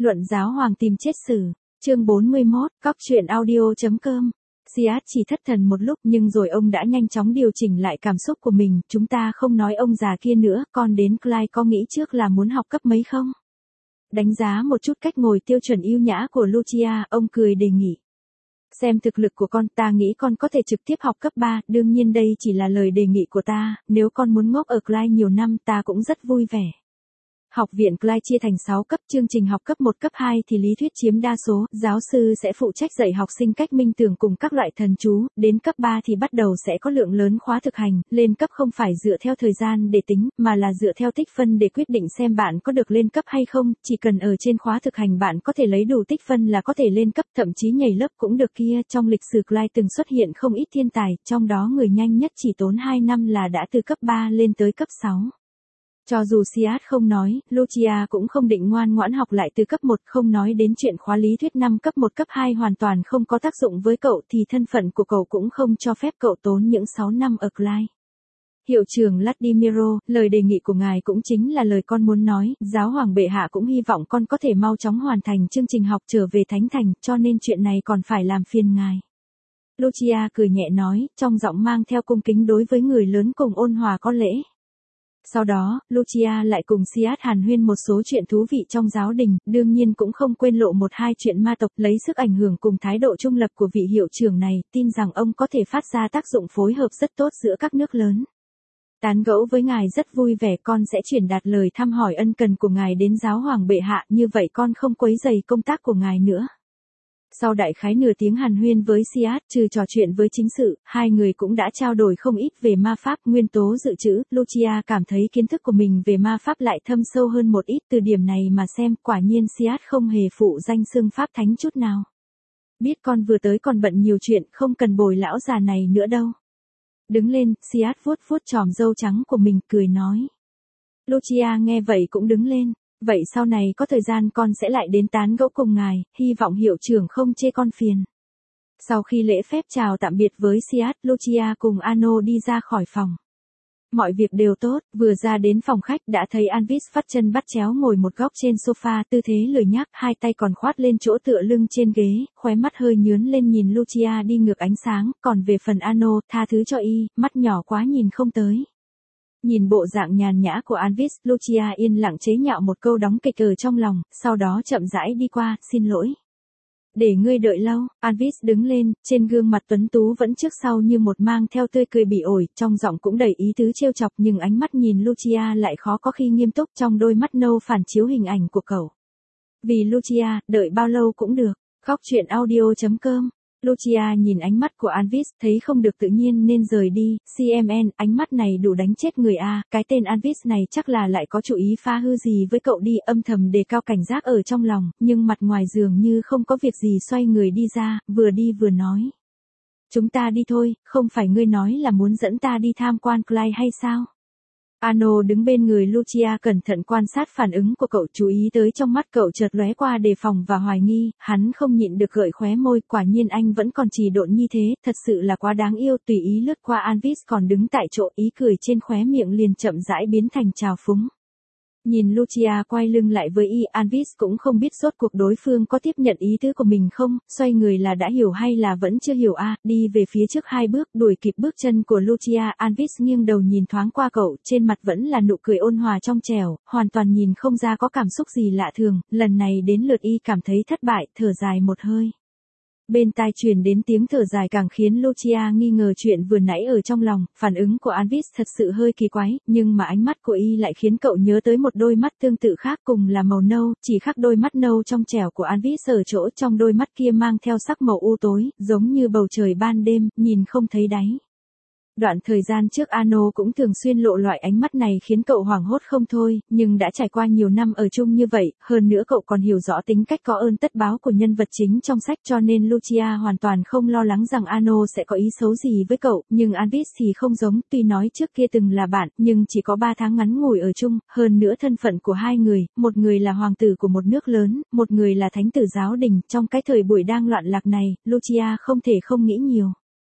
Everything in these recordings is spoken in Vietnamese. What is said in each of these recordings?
Luận giáo hoàng tìm chết xử. Chương 41, cóc truyện audio.com. Siad chỉ thất thần một lúc nhưng rồi ông đã nhanh chóng điều chỉnh lại cảm xúc của mình. Chúng ta không nói ông già kia nữa, con đến Clyde có nghĩ trước là muốn học cấp mấy không? Đánh giá một chút cách ngồi tiêu chuẩn yêu nhã của Lucia, ông cười đề nghị. Xem thực lực của con, ta nghĩ con có thể trực tiếp học cấp 3, đương nhiên đây chỉ là lời đề nghị của ta, nếu con muốn ngốc ở Clyde nhiều năm ta cũng rất vui vẻ. Học viện Clyde chia thành 6 cấp, chương trình học cấp 1 cấp 2 thì lý thuyết chiếm đa số, giáo sư sẽ phụ trách dạy học sinh cách minh tưởng cùng các loại thần chú, đến cấp 3 thì bắt đầu sẽ có lượng lớn khóa thực hành, lên cấp không phải dựa theo thời gian để tính, mà là dựa theo tích phân để quyết định xem bạn có được lên cấp hay không, chỉ cần ở trên khóa thực hành bạn có thể lấy đủ tích phân là có thể lên cấp, thậm chí nhảy lớp cũng được kia, trong lịch sử Clyde từng xuất hiện không ít thiên tài, trong đó người nhanh nhất chỉ tốn 2 năm là đã từ cấp 3 lên tới cấp 6. Cho dù Siad không nói, Lucia cũng không định ngoan ngoãn học lại từ cấp 1, không nói đến chuyện khóa lý thuyết 5 cấp 1 cấp 2 hoàn toàn không có tác dụng với cậu thì thân phận của cậu cũng không cho phép cậu tốn những 6 năm ở Clyde. Hiệu trưởng Vladimiro, lời đề nghị của ngài cũng chính là lời con muốn nói, giáo hoàng bệ hạ cũng hy vọng con có thể mau chóng hoàn thành chương trình học trở về Thánh Thành, cho nên chuyện này còn phải làm phiền ngài. Lucia cười nhẹ nói, trong giọng mang theo cung kính đối với người lớn cùng ôn hòa có lễ. Sau đó, Lucia lại cùng Siad hàn huyên một số chuyện thú vị trong giáo đình, đương nhiên cũng không quên lộ một hai chuyện ma tộc, lấy sức ảnh hưởng cùng thái độ trung lập của vị hiệu trưởng này, tin rằng ông có thể phát ra tác dụng phối hợp rất tốt giữa các nước lớn. Tán gẫu với ngài rất vui vẻ, con sẽ truyền đạt lời thăm hỏi ân cần của ngài đến giáo hoàng bệ hạ, như vậy con không quấy rầy công tác của ngài nữa. Sau đại khái nửa tiếng hàn huyên với Siad, trừ trò chuyện với chính sự, hai người cũng đã trao đổi không ít về ma pháp, nguyên tố dự trữ. Lucia cảm thấy kiến thức của mình về ma pháp lại thâm sâu hơn một ít, từ điểm này mà xem, quả nhiên Siad không hề phụ danh xưng pháp thánh chút nào. Biết con vừa tới còn bận nhiều chuyện, không cần bồi lão già này nữa đâu. Đứng lên, Siad vuốt vuốt chòm râu trắng của mình, cười nói. Lucia nghe vậy cũng đứng lên. Vậy sau này có thời gian con sẽ lại đến tán gẫu cùng ngài, hy vọng hiệu trưởng không chê con phiền. Sau khi lễ phép chào tạm biệt với Siad, Lucia cùng Ano đi ra khỏi phòng. Mọi việc đều tốt, vừa ra đến phòng khách đã thấy Anvis vắt chân bắt chéo ngồi một góc trên sofa, tư thế lười nhác, hai tay còn khoát lên chỗ tựa lưng trên ghế, khóe mắt hơi nhướn lên nhìn Lucia đi ngược ánh sáng, còn về phần Ano, tha thứ cho y, mắt nhỏ quá nhìn không tới. Nhìn bộ dạng nhàn nhã của Anvis, Lucia yên lặng chế nhạo một câu đóng kịch ở trong lòng, sau đó chậm rãi đi qua, xin lỗi. Để ngươi đợi lâu, Anvis đứng lên, trên gương mặt tuấn tú vẫn trước sau như một mang theo tươi cười bỉ ổi, trong giọng cũng đầy ý tứ trêu chọc nhưng ánh mắt nhìn Lucia lại khó có khi nghiêm túc, trong đôi mắt nâu phản chiếu hình ảnh của cậu. Vì Lucia, đợi bao lâu cũng được, khóc chuyện audio.com. Lucia nhìn ánh mắt của Anvis, thấy không được tự nhiên nên rời đi, CMN, ánh mắt này đủ đánh chết người a, cái tên Anvis này chắc là lại có chủ ý phá hư gì với cậu đi, âm thầm đề cao cảnh giác ở trong lòng, nhưng mặt ngoài dường như không có việc gì, xoay người đi ra, vừa đi vừa nói. Chúng ta đi thôi, không phải ngươi nói là muốn dẫn ta đi tham quan Clyde hay sao? Ano đứng bên người Lucia cẩn thận quan sát phản ứng của cậu, chú ý tới trong mắt cậu chợt lóe qua đề phòng và hoài nghi, hắn không nhịn được gợi khóe môi, quả nhiên anh vẫn còn trì độn như thế, thật sự là quá đáng yêu, tùy ý lướt qua Anvis còn đứng tại chỗ, ý cười trên khóe miệng liền chậm rãi biến thành trào phúng. Nhìn Lucia quay lưng lại với y, Anvis cũng không biết rốt cuộc đối phương có tiếp nhận ý tứ của mình không, xoay người là đã hiểu hay là vẫn chưa hiểu đi về phía trước 2 bước, đuổi kịp bước chân của Lucia, Anvis nghiêng đầu nhìn thoáng qua cậu, trên mặt vẫn là nụ cười ôn hòa trong trẻo, hoàn toàn nhìn không ra có cảm xúc gì lạ thường, lần này đến lượt y cảm thấy thất bại, thở dài một hơi. Bên tai truyền đến tiếng thở dài càng khiến Lucia nghi ngờ chuyện vừa nãy ở trong lòng, phản ứng của Anvis thật sự hơi kỳ quái, nhưng mà ánh mắt của y lại khiến cậu nhớ tới một đôi mắt tương tự khác cùng là màu nâu, chỉ khác đôi mắt nâu trong trẻo của Anvis ở chỗ trong đôi mắt kia mang theo sắc màu u tối, giống như bầu trời ban đêm, nhìn không thấy đáy. Đoạn thời gian trước Ano cũng thường xuyên lộ loại ánh mắt này khiến cậu hoảng hốt không thôi, nhưng đã trải qua nhiều năm ở chung như vậy, hơn nữa cậu còn hiểu rõ tính cách có ơn tất báo của nhân vật chính trong sách, cho nên Lucia hoàn toàn không lo lắng rằng Ano sẽ có ý xấu gì với cậu, nhưng Anvis thì không giống, tuy nói trước kia từng là bạn, nhưng chỉ có 3 tháng ngắn ngủi ở chung, hơn nữa thân phận của hai người, một người là hoàng tử của một nước lớn, một người là thánh tử giáo đình, trong cái thời buổi đang loạn lạc này, Lucia không thể không nghĩ nhiều.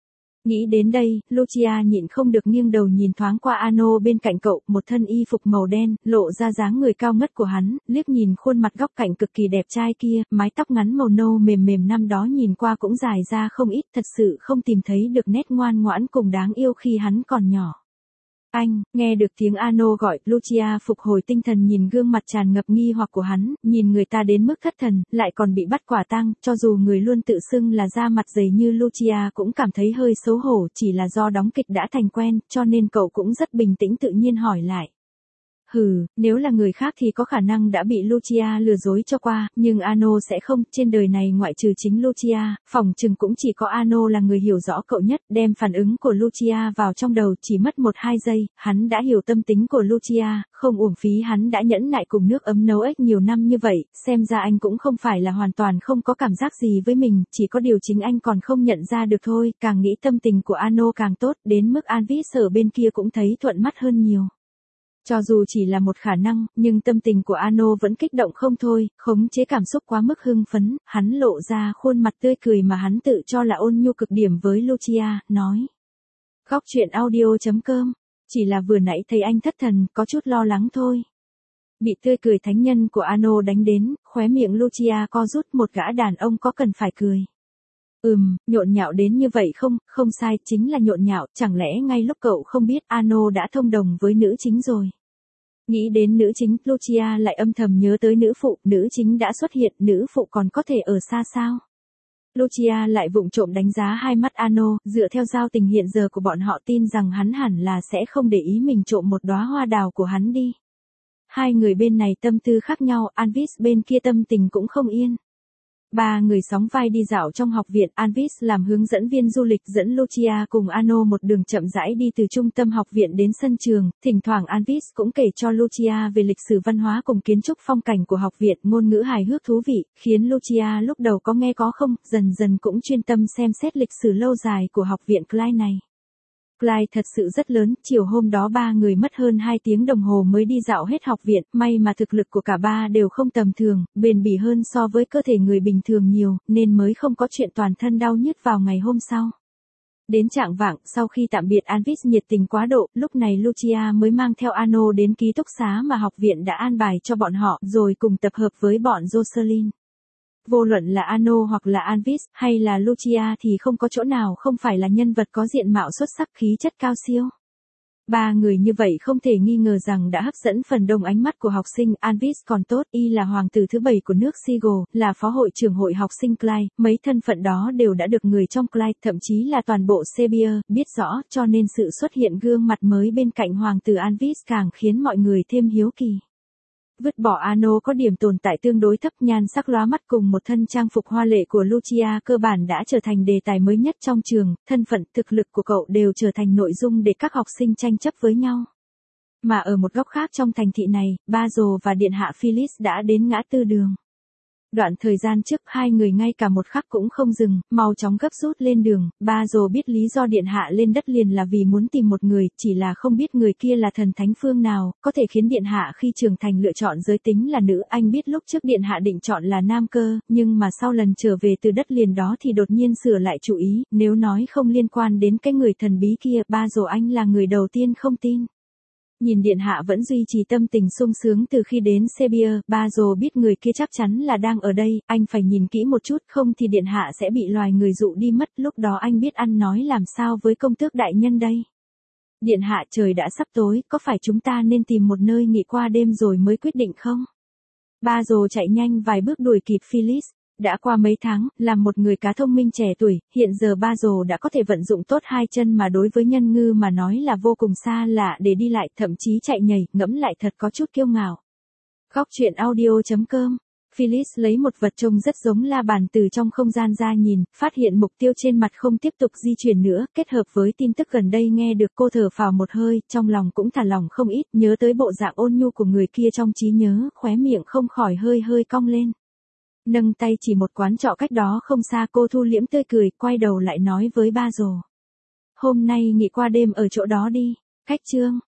Nghĩ đến đây, Lucia nhịn không được nghiêng đầu nhìn thoáng qua Ano bên cạnh cậu, một thân y phục màu đen, lộ ra dáng người cao ngất của hắn, liếc nhìn khuôn mặt góc cạnh cực kỳ đẹp trai kia, mái tóc ngắn màu nâu mềm mềm năm đó nhìn qua cũng dài ra không ít, thật sự không tìm thấy được nét ngoan ngoãn cùng đáng yêu khi hắn còn nhỏ. Anh, nghe được tiếng Ano gọi, Lucia phục hồi tinh thần nhìn gương mặt tràn ngập nghi hoặc của hắn, nhìn người ta đến mức thất thần, lại còn bị bắt quả tang, cho dù người luôn tự xưng là da mặt dày như Lucia cũng cảm thấy hơi xấu hổ, chỉ là do đóng kịch đã thành quen, cho nên cậu cũng rất bình tĩnh tự nhiên hỏi lại. Nếu là người khác thì có khả năng đã bị Lucia lừa dối cho qua, nhưng Ano sẽ không, trên đời này ngoại trừ chính Lucia, phỏng chừng cũng chỉ có Ano là người hiểu rõ cậu nhất, đem phản ứng của Lucia vào trong đầu chỉ mất 1-2 giây, hắn đã hiểu tâm tính của Lucia, không uổng phí hắn đã nhẫn nại cùng nước ấm nấu ếch nhiều năm như vậy, xem ra anh cũng không phải là hoàn toàn không có cảm giác gì với mình, chỉ có điều chính anh còn không nhận ra được thôi, càng nghĩ tâm tình của Ano càng tốt, đến mức Anvis ở bên kia cũng thấy thuận mắt hơn nhiều. Cho dù chỉ là một khả năng, nhưng tâm tình của Ano vẫn kích động không thôi, khống chế cảm xúc quá mức hưng phấn, hắn lộ ra khuôn mặt tươi cười mà hắn tự cho là ôn nhu cực điểm với Lucia, nói. Góc chuyện audio.com, chỉ là vừa nãy thấy anh thất thần, có chút lo lắng thôi. Bị tươi cười thánh nhân của Ano đánh đến, khóe miệng Lucia co rút, một gã đàn ông có cần phải cười. Nhộn nhạo đến như vậy không sai, chính là nhộn nhạo, chẳng lẽ ngay lúc cậu không biết Ano đã thông đồng với nữ chính rồi. Nghĩ đến nữ chính, Lucia lại âm thầm nhớ tới nữ chính đã xuất hiện, nữ phụ còn có thể ở xa sao? Lucia lại vụng trộm đánh giá hai mắt Ano, dựa theo giao tình hiện giờ của bọn họ tin rằng hắn hẳn là sẽ không để ý mình trộm một đóa hoa đào của hắn đi. Hai người bên này tâm tư khác nhau, Anvis bên kia tâm tình cũng không yên. Ba người sóng vai đi dạo trong học viện, Anvis làm hướng dẫn viên du lịch dẫn Lucia cùng Ano một đường chậm rãi đi từ trung tâm học viện đến sân trường, thỉnh thoảng Anvis cũng kể cho Lucia về lịch sử văn hóa cùng kiến trúc phong cảnh của học viện, ngôn ngữ hài hước thú vị, khiến Lucia lúc đầu có nghe có không, dần dần cũng chuyên tâm xem xét lịch sử lâu dài của học viện Clyde này. Clyde thật sự rất lớn, chiều hôm đó ba người mất hơn 2 tiếng đồng hồ mới đi dạo hết học viện, may mà thực lực của cả ba đều không tầm thường, bền bỉ hơn so với cơ thể người bình thường nhiều, nên mới không có chuyện toàn thân đau nhức vào ngày hôm sau. Đến chạng vạng, sau khi tạm biệt Anvis nhiệt tình quá độ, lúc này Lucia mới mang theo Ano đến ký túc xá mà học viện đã an bài cho bọn họ, rồi cùng tập hợp với bọn Jocelyn. Vô luận là Ano hoặc là Anvis, hay là Lucia thì không có chỗ nào không phải là nhân vật có diện mạo xuất sắc, khí chất cao siêu. Ba người như vậy không thể nghi ngờ rằng đã hấp dẫn phần đông ánh mắt của học sinh. Anvis còn tốt, y là hoàng tử thứ 7 của nước Seagull, là phó hội trưởng hội học sinh Clyde, mấy thân phận đó đều đã được người trong Clyde, thậm chí là toàn bộ Sevier, biết rõ, cho nên sự xuất hiện gương mặt mới bên cạnh hoàng tử Anvis càng khiến mọi người thêm hiếu kỳ. Vứt bỏ Ano có điểm tồn tại tương đối thấp, nhan sắc lóa mắt cùng một thân trang phục hoa lệ của Lucia cơ bản đã trở thành đề tài mới nhất trong trường, thân phận, thực lực của cậu đều trở thành nội dung để các học sinh tranh chấp với nhau. Mà ở một góc khác trong thành thị này, Basil và điện hạ Phyllis đã đến ngã tư đường. Đoạn thời gian trước hai người ngay cả một khắc cũng không dừng, mau chóng gấp rút lên đường. Basil biết lý do điện hạ lên đất liền là vì muốn tìm một người, chỉ là không biết người kia là thần thánh phương nào, có thể khiến điện hạ khi trưởng thành lựa chọn giới tính là nữ. Anh biết lúc trước điện hạ định chọn là nam cơ, nhưng mà sau lần trở về từ đất liền đó thì đột nhiên sửa lại chủ ý, nếu nói không liên quan đến cái người thần bí kia, Basil anh là người đầu tiên không tin. Nhìn điện hạ vẫn duy trì tâm tình sung sướng từ khi đến Sevier, Basil biết người kia chắc chắn là đang ở đây, anh phải nhìn kỹ một chút, không thì điện hạ sẽ bị loài người dụ đi mất, lúc đó anh biết ăn nói làm sao với công tước đại nhân đây. Điện hạ, trời đã sắp tối, có phải chúng ta nên tìm một nơi nghỉ qua đêm rồi mới quyết định không? Basil chạy nhanh vài bước đuổi kịp Phyllis. Đã qua mấy tháng, làm một người cá thông minh trẻ tuổi, hiện giờ Basil đã có thể vận dụng tốt hai chân mà đối với nhân ngư mà nói là vô cùng xa lạ để đi lại, thậm chí chạy nhảy, ngẫm lại thật có chút kiêu ngạo. Góc chuyện audio.com, Phyllis lấy một vật trông rất giống la bàn từ trong không gian ra nhìn, phát hiện mục tiêu trên mặt không tiếp tục di chuyển nữa, kết hợp với tin tức gần đây nghe được cô thở phào một hơi, trong lòng cũng thả lỏng không ít, nhớ tới bộ dạng ôn nhu của người kia trong trí nhớ, khóe miệng không khỏi hơi cong lên. Nâng tay chỉ một quán trọ cách đó không xa, cô thu liễm tươi cười, quay đầu lại nói với Basil. Hôm nay nghỉ qua đêm ở chỗ đó đi. Cách chương.